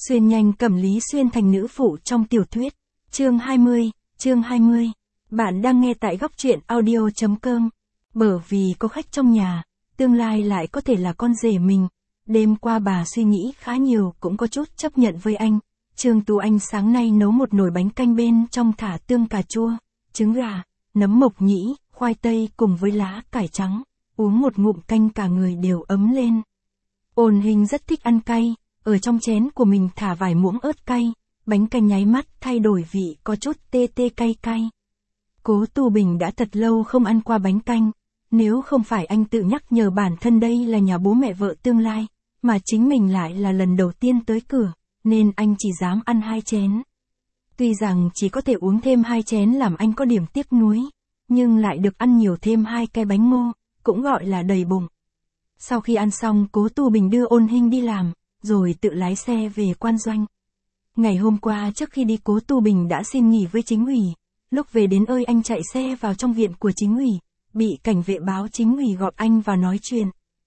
Xuyên nhanh cầm Lý Xuyên thành nữ phụ trong tiểu thuyết. Chương 20. Bạn đang nghe tại góc truyện audio.com. Bởi vì có khách trong nhà, tương lai lại có thể là con rể mình. Đêm qua bà suy nghĩ khá nhiều, cũng có chút chấp nhận với anh. Trương Tú Anh sáng nay nấu một nồi bánh canh bên trong thả tương cà chua, trứng gà, nấm mộc nhĩ, khoai tây cùng với lá cải trắng. Uống một ngụm canh cả người đều ấm lên. Ôn Hình rất thích ăn cay, ở trong chén của mình thả vài muỗng ớt cay, bánh canh nháy mắt thay đổi vị, có chút tê tê cay cay. Cố Tu Bình đã thật lâu không ăn qua bánh canh, nếu không phải anh tự nhắc nhở bản thân đây là nhà bố mẹ vợ tương lai, mà chính mình lại là lần đầu tiên tới cửa, nên anh chỉ dám ăn 2 chén. Tuy rằng chỉ có thể uống thêm 2 chén làm anh có điểm tiếc nuối, nhưng lại được ăn nhiều thêm 2 cái bánh ngô, cũng gọi là đầy bụng. Sau khi ăn xong, Cố Tu Bình đưa Ôn Hình đi làm, rồi tự lái xe về quan doanh. Ngày hôm qua trước khi đi, Cố Tu Bình đã xin nghỉ với chính ủy. Lúc về đến ơi anh chạy xe vào trong viện của chính ủy, bị cảnh vệ báo chính ủy gọi anh vào nói chuyện.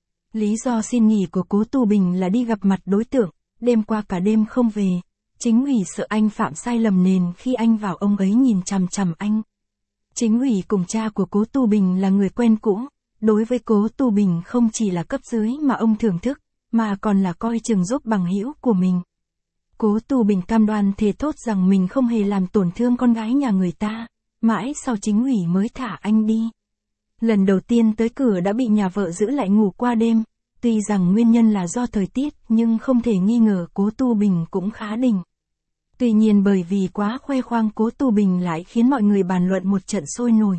Lý do xin nghỉ của Cố Tu Bình là đi gặp mặt đối tượng, đêm qua cả đêm không về. Chính ủy sợ anh phạm sai lầm nên khi anh vào ông ấy nhìn chằm chằm anh. Chính ủy cùng cha của Cố Tu Bình là người quen cũ, đối với Cố Tu Bình không chỉ là cấp dưới mà ông thưởng thức, mà còn là coi chừng giúp bằng hữu của mình. Cố Tu Bình cam đoan thề thốt rằng mình không hề làm tổn thương con gái nhà người ta, mãi sau chính ủy mới thả anh đi. Lần đầu tiên tới cửa đã bị nhà vợ giữ lại ngủ qua đêm, tuy rằng nguyên nhân là do thời tiết nhưng không thể nghi ngờ Cố Tu Bình cũng khá đỉnh. Tuy nhiên bởi vì quá khoe khoang, Cố Tu Bình lại khiến mọi người bàn luận một trận sôi nổi.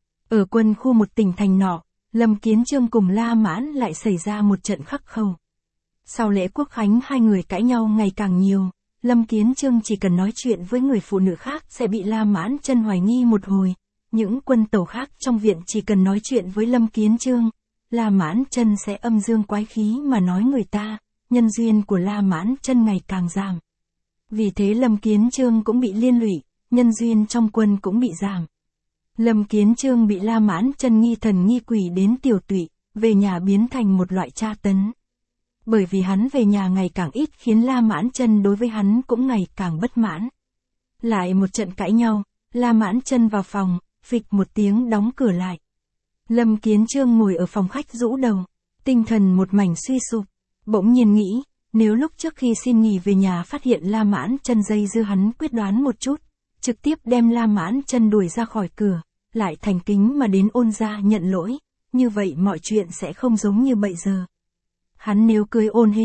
Ở quân khu một tỉnh thành nọ, Lâm Kiến Chương cùng La Mãn lại xảy ra một trận khắc khẩu. Sau lễ quốc khánh hai người cãi nhau ngày càng nhiều, Lâm Kiến Chương chỉ cần nói chuyện với người phụ nữ khác sẽ bị La Mãn Chân hoài nghi một hồi. Những quân tẩu khác trong viện chỉ cần nói chuyện với Lâm Kiến Chương, La Mãn Chân sẽ âm dương quái khí mà nói người ta, nhân duyên của La Mãn Chân ngày càng giảm. Vì thế Lâm Kiến Chương cũng bị liên lụy, nhân duyên trong quân cũng bị giảm. Lâm Kiến Chương bị La Mãn Chân nghi thần nghi quỷ đến tiểu tụy, về nhà biến thành một loại tra tấn. Bởi vì hắn về nhà ngày càng ít khiến La Mãn Chân đối với hắn cũng ngày càng bất mãn. Lại một trận cãi nhau, La Mãn Chân vào phòng, phịch một tiếng đóng cửa lại. Lâm Kiến Chương ngồi ở phòng khách rũ đầu, tinh thần một mảnh suy sụp, bỗng nhiên nghĩ, nếu lúc trước khi xin nghỉ về nhà phát hiện La Mãn Chân dây dưa hắn quyết đoán một chút, trực tiếp đem La Mãn Chân đuổi ra khỏi cửa, lại thành kính mà đến Ôn gia nhận lỗi, như vậy mọi chuyện sẽ không giống như bây giờ. Hắn nếu cưới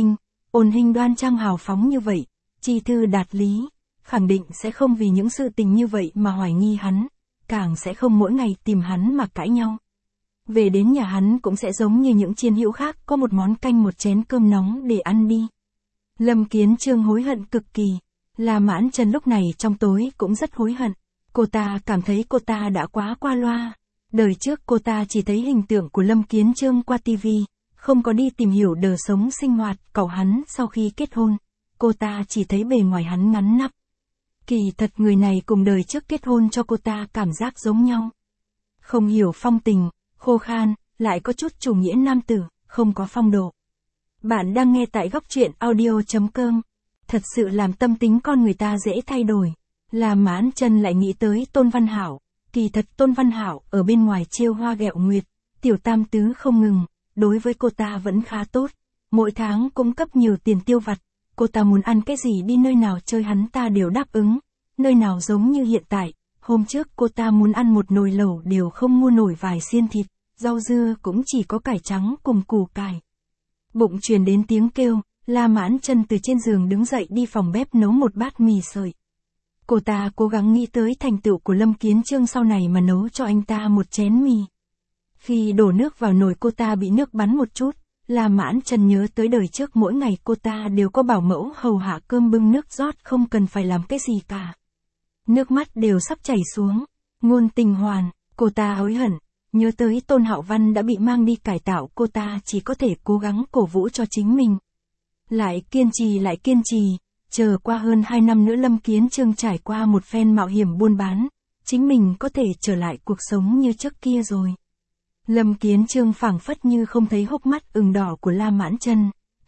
Ôn Hình đoan trang hào phóng như vậy, chi thư đạt lý, khẳng định sẽ không vì những sự tình như vậy mà hoài nghi hắn, càng sẽ không mỗi ngày tìm hắn mà cãi nhau. Về đến nhà hắn cũng sẽ giống như những chiến hữu khác, có một món canh một chén cơm nóng để ăn đi. Lâm Kiến Chương hối hận cực kỳ, La Mãn Chân lúc này trong tối cũng rất hối hận. Cô ta cảm thấy cô ta đã quá qua loa. Đời trước cô ta chỉ thấy hình tượng của Lâm Kiến Chương qua tivi, không có đi tìm hiểu đời sống sinh hoạt cậu hắn sau khi kết hôn. Cô ta chỉ thấy bề ngoài hắn ngắn nắp. Kỳ thật người này cùng đời trước kết hôn cho cô ta cảm giác giống nhau. Không hiểu phong tình, khô khan, lại có chút chủ nghĩa nam tử, không có phong độ. Bạn đang nghe tại góc truyện audio.com. Thật sự làm tâm tính con người ta dễ thay đổi. La Mãn Chân lại nghĩ tới Tôn Văn Hảo. Kỳ thật Tôn Văn Hảo ở bên ngoài trêu hoa ghẹo nguyệt, tiểu tam tứ không ngừng, đối với cô ta vẫn khá tốt. Mỗi tháng cũng cấp nhiều tiền tiêu vặt, cô ta muốn ăn cái gì đi nơi nào chơi hắn ta đều đáp ứng. Nơi nào giống như hiện tại, hôm trước cô ta muốn ăn một nồi lẩu đều không mua nổi vài xiên thịt, rau dưa cũng chỉ có cải trắng cùng củ cải. Bụng truyền đến tiếng kêu, La Mãn Chân từ trên giường đứng dậy đi phòng bếp nấu một bát mì sợi. Cô ta cố gắng nghĩ tới thành tựu của Lâm Kiến Chương sau này mà nấu cho anh ta một chén mì. Khi đổ nước vào nồi cô ta bị nước bắn một chút, La Mãn Chân nhớ tới đời trước mỗi ngày cô ta đều có bảo mẫu hầu hạ cơm bưng nước rót, không cần phải làm cái gì cả. Nước mắt đều sắp chảy xuống, ngôn tình hoàn, cô ta hối hận, nhớ tới Tôn Hạo Văn đã bị mang đi cải tạo, cô ta chỉ có thể cố gắng cổ vũ cho chính mình. Lại kiên trì, chờ qua hơn 2 năm nữa Lâm Kiến Chương trải qua một phen mạo hiểm buôn bán, chính mình có thể trở lại cuộc sống như trước kia rồi. Lâm Kiến Chương phảng phất như không thấy hốc mắt ửng đỏ của La Mãn Chân,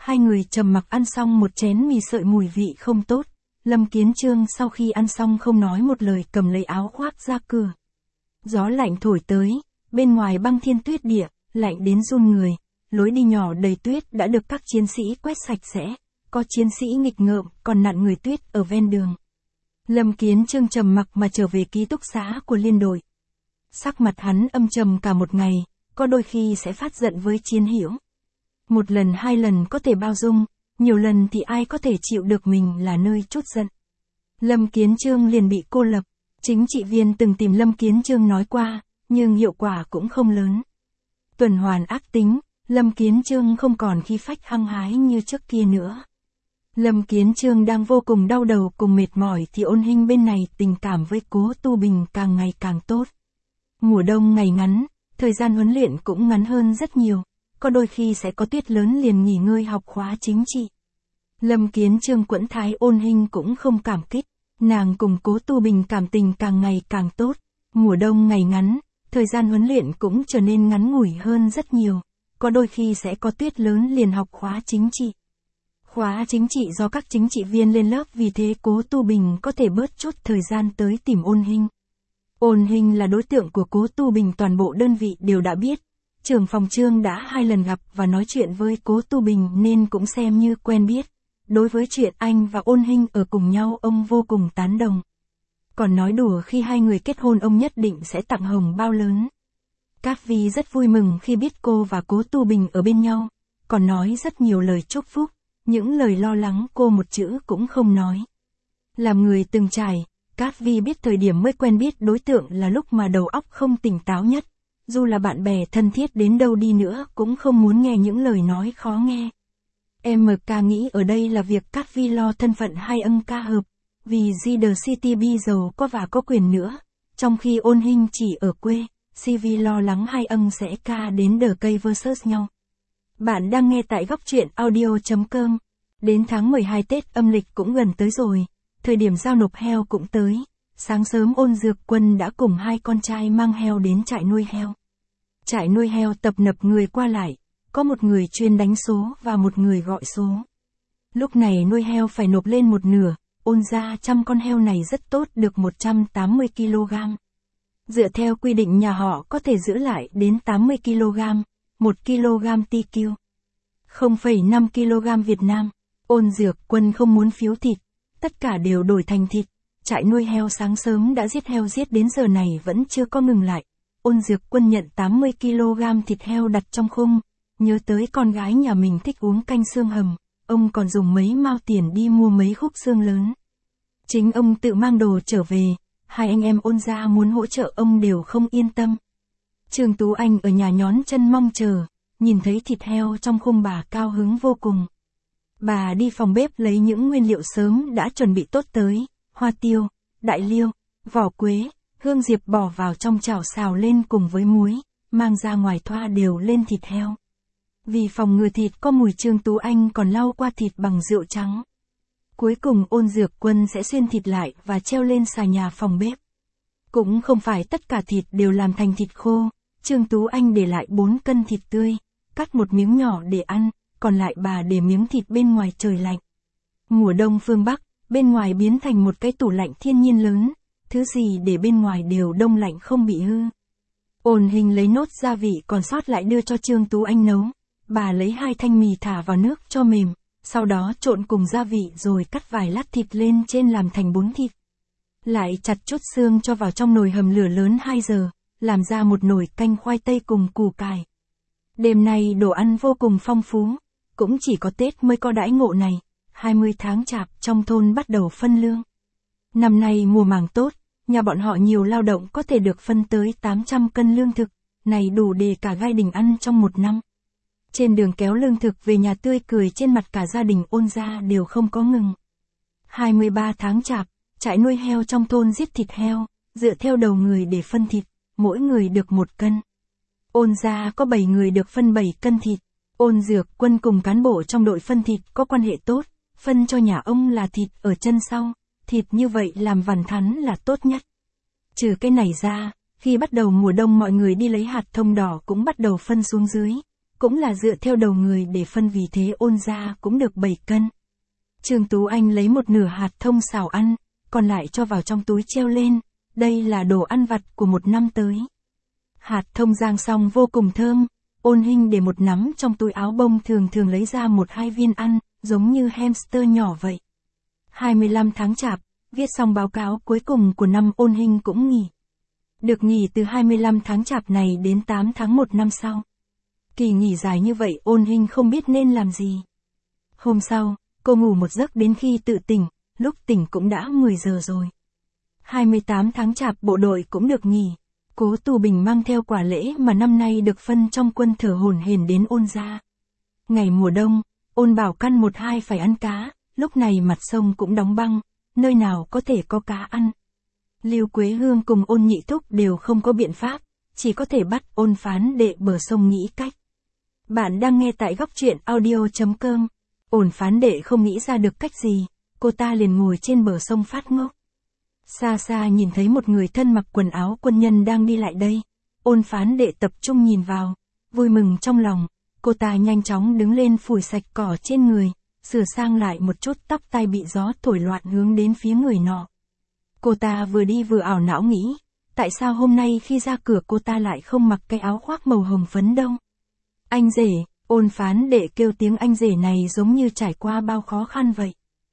Hai người trầm mặc ăn xong một chén mì sợi mùi vị không tốt. Lâm Kiến Chương sau khi ăn xong không nói một lời cầm lấy áo khoác ra cửa. Gió lạnh thổi tới, bên ngoài băng thiên tuyết địa, lạnh đến run người. Lối đi nhỏ đầy tuyết đã được các chiến sĩ quét sạch sẽ. Có chiến sĩ nghịch ngợm, còn nặn người tuyết ở ven đường. Lâm Kiến Chương trầm mặc mà trở về ký túc xá của liên đội. Sắc mặt hắn âm trầm cả một ngày, có đôi khi sẽ phát giận với Chiến Hiểu. Một lần hai lần có thể bao dung, nhiều lần thì ai có thể chịu được mình là nơi trút giận. Lâm Kiến Chương liền bị cô lập. Chính trị viên từng tìm Lâm Kiến Chương nói qua, nhưng hiệu quả cũng không lớn. Tuần hoàn ác tính, Lâm Kiến Chương không còn khí phách hăng hái như trước kia nữa. Lâm Kiến Chương đang vô cùng đau đầu cùng mệt mỏi thì Ôn Hinh bên này tình cảm với Cố Tu Bình càng ngày càng tốt. Mùa đông ngày ngắn, thời gian huấn luyện cũng ngắn hơn rất nhiều, có đôi khi sẽ có tuyết lớn liền nghỉ ngơi học khóa chính trị. Lâm Kiến Chương quẫn thái Ôn Hinh cũng không cảm kích, nàng cùng Cố Tu Bình cảm tình càng ngày càng tốt. Mùa đông ngày ngắn, thời gian huấn luyện cũng trở nên ngắn ngủi hơn rất nhiều, có đôi khi sẽ có tuyết lớn liền học khóa chính trị. Khóa chính trị do các chính trị viên lên lớp, vì thế Cố Tu Bình có thể bớt chút thời gian tới tìm Ôn Hinh. Ôn Hinh là đối tượng của Cố Tu Bình toàn bộ đơn vị đều đã biết. Trưởng phòng Trương đã 2 lần gặp và nói chuyện với Cố Tu Bình nên cũng xem như quen biết. Đối với chuyện anh và Ôn Hinh ở cùng nhau ông vô cùng tán đồng. Còn nói đùa khi hai người kết hôn ông nhất định sẽ tặng hồng bao lớn. Cát Vi rất vui mừng khi biết cô và Cố Tu Bình ở bên nhau, còn nói rất nhiều lời chúc phúc, những lời lo lắng cô một chữ cũng không nói. Làm người từng trải, Cát Vi biết thời điểm mới quen biết đối tượng là lúc mà đầu óc không tỉnh táo nhất, dù là bạn bè thân thiết đến đâu đi nữa cũng không muốn nghe những lời nói khó nghe. MK nghĩ ở đây là việc Cát Vi lo thân phận hai ân ca hợp, vì The City Be giàu có và có quyền nữa, trong khi Ôn Hinh chỉ ở quê, CV lo lắng hai ân sẽ ca đến đờ cây versus nhau. Bạn đang nghe tại góc truyện audio.com. Đến tháng 12 Tết âm lịch cũng gần tới rồi, thời điểm giao nộp heo cũng tới. Sáng sớm Ôn Dược Quân đã cùng hai con trai mang heo đến trại nuôi heo. Trại nuôi heo tập nập người qua lại, có một người chuyên đánh số và một người gọi số. Lúc này nuôi heo phải nộp lên một nửa, Ôn ra trăm con heo này rất tốt được 180 kg. Dựa theo quy định nhà họ có thể giữ lại đến 80 kg, 1 kg TQ. 0,5 kg Việt Nam. Ôn Dược Quân không muốn phiếu thịt, tất cả đều đổi thành thịt. Trại nuôi heo sáng sớm đã giết heo giết đến giờ này vẫn chưa có ngừng lại. Ôn Dược Quân nhận 80 kg thịt heo đặt trong khung, nhớ tới con gái nhà mình thích uống canh xương hầm, ông còn dùng mấy mao tiền đi mua mấy khúc xương lớn. Chính ông tự mang đồ trở về, hai anh em Ôn gia muốn hỗ trợ ông đều không yên tâm. Trương Tú Anh ở nhà nhón chân mong chờ, nhìn thấy thịt heo trong khung bà cao hứng vô cùng. Bà đi phòng bếp lấy những nguyên liệu sớm đã chuẩn bị tốt tới, hoa tiêu, đại liêu, vỏ quế, hương diệp bỏ vào trong chảo xào lên cùng với muối, mang ra ngoài thoa đều lên thịt heo. Vì phòng ngừa thịt có mùi, Trương Tú Anh còn lau qua thịt bằng rượu trắng. Cuối cùng Ôn Dược Quân sẽ xuyên thịt lại và treo lên xà nhà phòng bếp. Cũng không phải tất cả thịt đều làm thành thịt khô, Trương Tú Anh để lại 4 cân thịt tươi, cắt một miếng nhỏ để ăn, còn lại bà để miếng thịt bên ngoài trời lạnh. Mùa đông phương Bắc, bên ngoài biến thành một cái tủ lạnh thiên nhiên lớn, thứ gì để bên ngoài đều đông lạnh không bị hư. Ôn Hinh lấy nốt gia vị còn sót lại đưa cho Trương Tú Anh nấu, bà lấy 2 thanh mì thả vào nước cho mềm, sau đó trộn cùng gia vị rồi cắt vài lát thịt lên trên làm thành bún thịt. Lại chặt chút xương cho vào trong nồi hầm lửa lớn 2 giờ, làm ra một nồi canh khoai tây cùng củ cải. Đêm nay đồ ăn vô cùng phong phú, cũng chỉ có Tết mới có đãi ngộ này. 20 tháng Chạp trong thôn bắt đầu phân lương. Năm nay mùa màng tốt, nhà bọn họ nhiều lao động có thể được phân tới 800 cân lương thực, này đủ để cả gia đình ăn trong một năm. Trên đường kéo lương thực về nhà tươi cười trên mặt cả gia đình Ôn gia đều không có ngừng. 23 tháng Chạp, trại nuôi heo trong thôn giết thịt heo, dựa theo đầu người để phân thịt, mỗi người được 1 cân. Ôn gia có 7 người được phân 7 cân thịt. Ôn Dược Quân cùng cán bộ trong đội phân thịt có quan hệ tốt, phân cho nhà ông là thịt ở chân sau, thịt như vậy làm vằn thắn là tốt nhất. Trừ cái này ra, khi bắt đầu mùa đông mọi người đi lấy hạt thông đỏ cũng bắt đầu phân xuống dưới, cũng là dựa theo đầu người để phân, vì thế Ôn gia cũng được 7 cân. Trương Tú Anh lấy một nửa hạt thông xào ăn, còn lại cho vào trong túi treo lên, đây là đồ ăn vặt của một năm tới. Hạt thông rang xong vô cùng thơm, Ôn Hinh để một nắm trong túi áo bông, thường thường lấy ra 1-2 viên ăn, giống như hamster nhỏ vậy. 25 tháng Chạp, viết xong báo cáo cuối cùng của năm, Ôn Hinh cũng nghỉ. Được nghỉ từ 25 tháng Chạp này đến 8 tháng 1 năm sau. Kỳ nghỉ dài như vậy Ôn Hinh không biết nên làm gì. Hôm sau, cô ngủ một giấc đến khi tự tỉnh, lúc tỉnh cũng đã 10 giờ rồi. 28 tháng Chạp bộ đội cũng được nghỉ. Cố Tù Bình mang theo quả lễ mà năm nay được phân trong quân thở hổn hển đến Ôn gia. Ngày mùa đông, Ôn Bảo căn 1-2 phải ăn cá, lúc này mặt sông cũng đóng băng, nơi nào có thể có cá ăn. Lưu Quế Hương cùng Ôn Nhị Thúc đều không có biện pháp, chỉ có thể bắt Ôn Phán Đệ bờ sông nghĩ cách. Bạn đang nghe tại góc truyện audio.com. Ôn Phán Đệ không nghĩ ra được cách gì, cô ta liền ngồi trên bờ sông phát ngốc. Xa xa nhìn thấy một người thân mặc quần áo quân nhân đang đi lại đây. Ôn Phán Đệ tập trung nhìn vào, vui mừng trong lòng, cô ta nhanh chóng đứng lên phủi sạch cỏ trên người, sửa sang lại một chút tóc tai bị gió thổi loạn hướng đến phía người nọ. Cô ta vừa đi vừa ảo não nghĩ, tại sao hôm nay khi ra cửa cô ta lại không mặc cái áo khoác màu hồng phấn đâu. Anh rể, Ôn Phán Đệ kêu tiếng anh rể này giống như trải qua bao khó khăn vậy.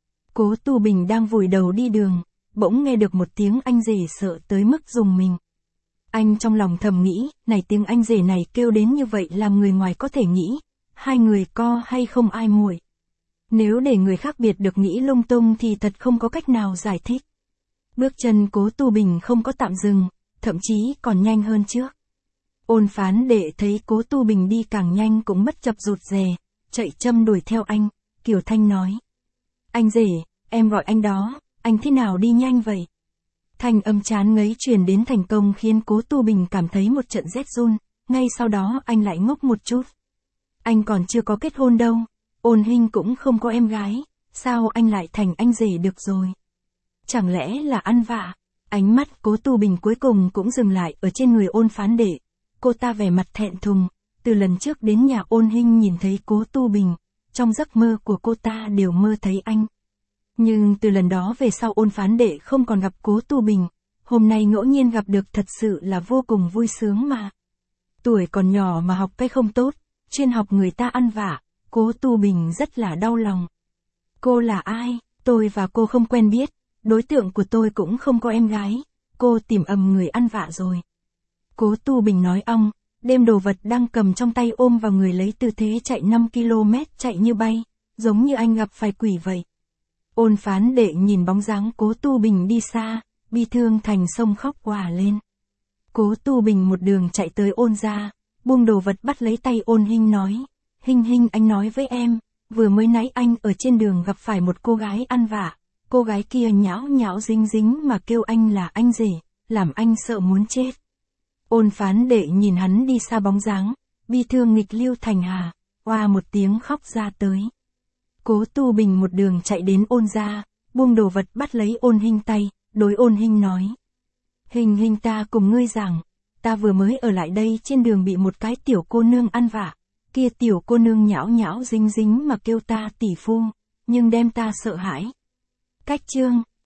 Cố Tu Bình đang vùi đầu đi đường, bỗng nghe được một tiếng anh rể sợ tới mức rùng mình. Anh trong lòng thầm nghĩ, này tiếng anh rể này kêu đến như vậy làm người ngoài có thể nghĩ, hai người co hay không ai muội. Nếu để người khác biệt được nghĩ lung tung thì thật không có cách nào giải thích. Bước chân Cố Tu Bình không có tạm dừng, thậm chí còn nhanh hơn trước. Ôn Phán Đệ thấy Cố Tu Bình đi càng nhanh cũng bất chập rụt rè, chạy châm đuổi theo anh, Kiều Thanh nói. Anh rể, em gọi anh đó, anh thế nào đi nhanh vậy? Thanh âm chán ngấy truyền đến thành công khiến Cố Tu Bình cảm thấy một trận rét run, ngay sau đó anh lại ngốc một chút. Anh còn chưa có kết hôn đâu, Ôn Hinh cũng không có em gái, sao anh lại thành anh rể được rồi? Chẳng lẽ là ăn vạ? Ánh mắt Cố Tu Bình cuối cùng cũng dừng lại ở trên người Ôn Phán Đệ. Cô ta vẻ mặt thẹn thùng, từ lần trước đến nhà Ôn Hinh nhìn thấy Cố Tu Bình, trong giấc mơ của cô ta đều mơ thấy anh. Nhưng từ lần đó về sau Ôn Phán Đệ không còn gặp Cố Tu Bình, hôm nay ngẫu nhiên gặp được thật sự là vô cùng vui sướng mà. Tuổi còn nhỏ mà học cái không tốt, chuyên học người ta ăn vạ, Cố Tu Bình rất là đau lòng. Cô là ai? Tôi và cô không quen biết, đối tượng của tôi cũng không có em gái, cô tìm người ăn vạ rồi. Cố Tu Bình nói ong, đem đồ vật đang cầm trong tay ôm vào người lấy tư thế chạy 5 km chạy như bay, giống như anh gặp phải quỷ vậy. Ôn Phán Đệ nhìn bóng dáng Cố Tu Bình đi xa, bi thương thành sông khóc òa lên. Cố Tu Bình một đường chạy tới Ôn gia, buông đồ vật bắt lấy tay Ôn Hinh nói, Hinh anh nói với em, vừa mới nãy anh ở trên đường gặp phải một cô gái ăn vạ, cô gái kia nhão nhão dính dính mà kêu anh là anh rể, làm anh sợ muốn chết. Ôn Phán Đệ nhìn hắn đi xa bóng dáng, bi thương nghịch lưu thành hà, oa một tiếng khóc ra tới. Cố Tu Bình một đường chạy đến Ôn gia, buông đồ vật bắt lấy Ôn Hinh tay, đối Ôn Hinh nói. Hinh ta cùng ngươi rằng, ta vừa mới ở lại đây trên đường bị một cái tiểu cô nương ăn vạ, kia tiểu cô nương nhão nhão dính dính mà kêu ta tỷ phu, nhưng đem ta sợ hãi. Cách chương